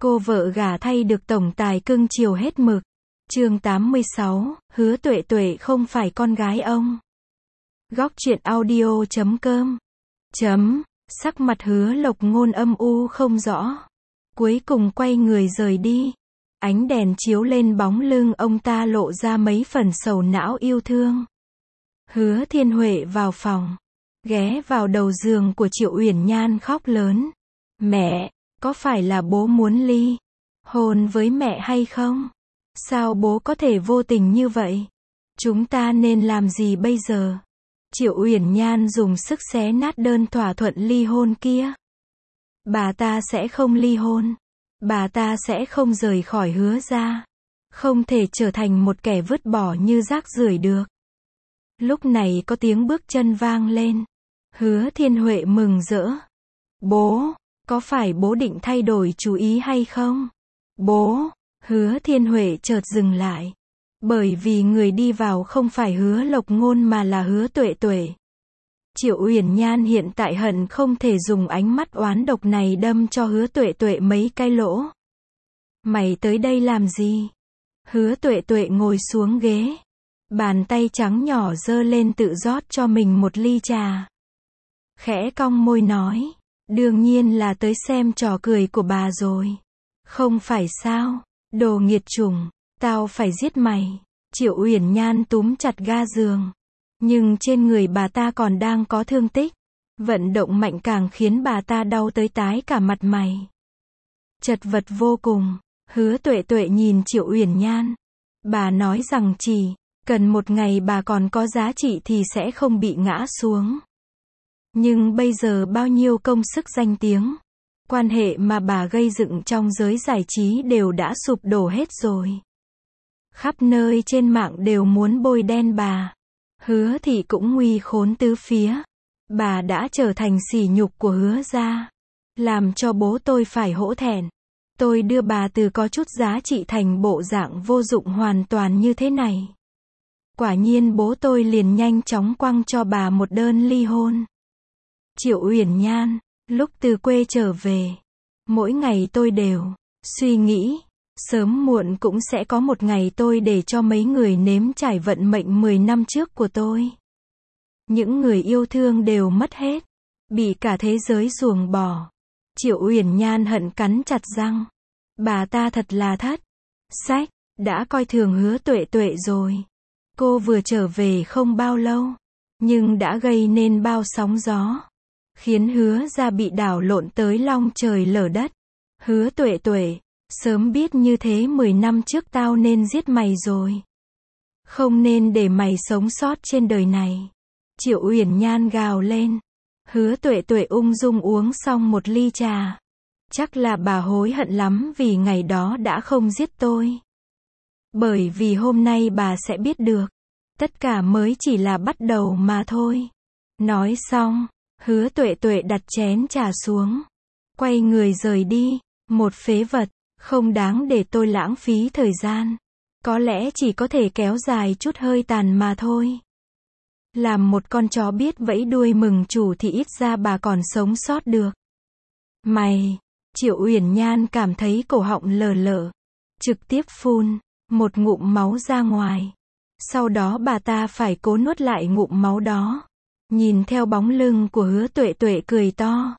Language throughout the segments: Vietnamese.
Cô vợ gả thay được tổng tài cưng chiều hết mực. Chương 86, Hứa Tuệ Tuệ không phải con gái ông. Góc truyện audio.com. Sắc mặt Hứa Lộc Ngôn âm u không rõ. Cuối cùng quay người rời đi. Ánh đèn chiếu lên bóng lưng ông ta lộ ra mấy phần sầu não yêu thương. Hứa Thiên Huệ vào phòng, ghé vào đầu giường của Triệu Uyển Nhan khóc lớn. Mẹ, có phải là bố muốn ly hôn với mẹ hay không? Sao bố có thể vô tình như vậy? Chúng ta nên làm gì bây giờ? Triệu Uyển Nhan dùng sức xé nát đơn thỏa thuận ly hôn kia. Bà ta sẽ không ly hôn. Bà ta sẽ không rời khỏi Hứa gia. Không thể trở thành một kẻ vứt bỏ như rác rưởi được. Lúc này có tiếng bước chân vang lên. Hứa Thiên Huệ mừng rỡ. Bố, có phải bố định thay đổi chú ý hay không? Bố, Hứa Thiên Huệ chợt dừng lại. Bởi vì người đi vào không phải Hứa Lộc Ngôn mà là Hứa Tuệ Tuệ. Triệu Uyển Nhan hiện tại hận không thể dùng ánh mắt oán độc này đâm cho Hứa Tuệ Tuệ mấy cái lỗ. Mày tới đây làm gì? Hứa Tuệ Tuệ ngồi xuống ghế. Bàn tay trắng nhỏ giơ lên tự rót cho mình một ly trà. Khẽ cong môi nói. Đương nhiên là tới xem trò cười của bà rồi. Không phải sao? Đồ nghiệt chủng, tao phải giết mày. Triệu Uyển Nhan túm chặt ga giường. Nhưng trên người bà ta còn đang có thương tích. Vận động mạnh càng khiến bà ta đau tới tái cả mặt mày. Chật vật vô cùng. Hứa Tuệ Tuệ nhìn Triệu Uyển Nhan. Bà nói rằng chỉ cần một ngày bà còn có giá trị thì sẽ không bị ngã xuống. Nhưng bây giờ bao nhiêu công sức danh tiếng, quan hệ mà bà gây dựng trong giới giải trí đều đã sụp đổ hết rồi. Khắp nơi trên mạng đều muốn bôi đen bà. Hứa thị cũng nguy khốn tứ phía. Bà đã trở thành sỉ nhục của Hứa gia. Làm cho bố tôi phải hổ thẹn. Tôi đưa bà từ có chút giá trị thành bộ dạng vô dụng hoàn toàn như thế này. Quả nhiên bố tôi liền nhanh chóng quăng cho bà một đơn ly hôn. Triệu Uyển Nhan, lúc từ quê trở về, mỗi ngày tôi đều suy nghĩ, sớm muộn cũng sẽ có một ngày tôi để cho mấy người nếm trải vận mệnh 10 năm trước của tôi. Những người yêu thương đều mất hết, bị cả thế giới ruồng bỏ. Triệu Uyển Nhan hận cắn chặt răng. Bà ta thật là thất sách, đã coi thường Hứa Tuệ Tuệ rồi. Cô vừa trở về không bao lâu, nhưng đã gây nên bao sóng gió. Khiến Hứa gia bị đảo lộn tới long trời lở đất. Hứa Tuệ Tuệ, sớm biết như thế 10 năm trước tao nên giết mày rồi. Không nên để mày sống sót trên đời này. Triệu Uyển Nhan gào lên. Hứa Tuệ Tuệ ung dung uống xong một ly trà. Chắc là bà hối hận lắm vì ngày đó đã không giết tôi. Bởi vì hôm nay bà sẽ biết được. Tất cả mới chỉ là bắt đầu mà thôi. Nói xong, Hứa Tuệ Tuệ đặt chén trà xuống. Quay người rời đi. Một phế vật, không đáng để tôi lãng phí thời gian. Có lẽ chỉ có thể kéo dài chút hơi tàn mà thôi. Làm một con chó biết vẫy đuôi mừng chủ thì ít ra bà còn sống sót được. Mày! Triệu Uyển Nhan cảm thấy cổ họng lờ lợ. Trực tiếp phun một ngụm máu ra ngoài. Sau đó bà ta phải cố nuốt lại ngụm máu đó. Nhìn theo bóng lưng của Hứa Tuệ Tuệ cười to.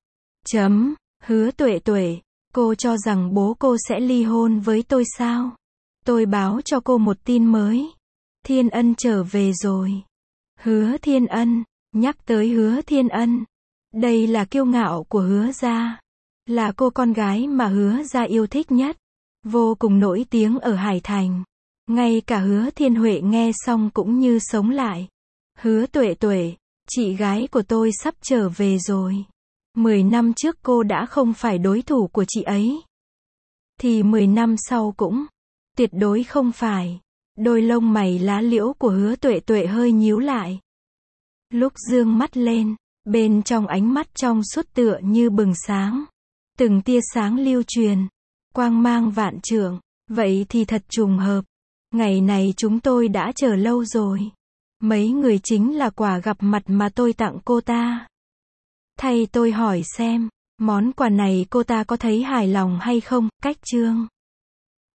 Hứa Tuệ Tuệ, cô cho rằng bố cô sẽ ly hôn với tôi sao? Tôi báo cho cô một tin mới. Thiên Ân trở về rồi. Hứa Thiên Ân, nhắc tới Hứa Thiên Ân. Đây là kiêu ngạo của Hứa gia. Là cô con gái mà Hứa gia yêu thích nhất. Vô cùng nổi tiếng ở Hải Thành. Ngay cả Hứa Thiên Huệ nghe xong cũng như sống lại. Hứa Tuệ Tuệ, chị gái của tôi sắp trở về rồi. 10 năm trước cô đã không phải đối thủ của chị ấy. Thì 10 năm sau cũng tuyệt đối không phải. Đôi lông mày lá liễu của Hứa Tuệ Tuệ hơi nhíu lại. Lúc dương mắt lên, bên trong ánh mắt trong suốt tựa như bừng sáng. Từng tia sáng lưu truyền, quang mang vạn trượng. Vậy thì thật trùng hợp. Ngày này chúng tôi đã chờ lâu rồi. Mấy người chính là quà gặp mặt mà tôi tặng cô ta. Thay tôi hỏi xem, Món quà này cô ta có thấy hài lòng hay không? Cách chương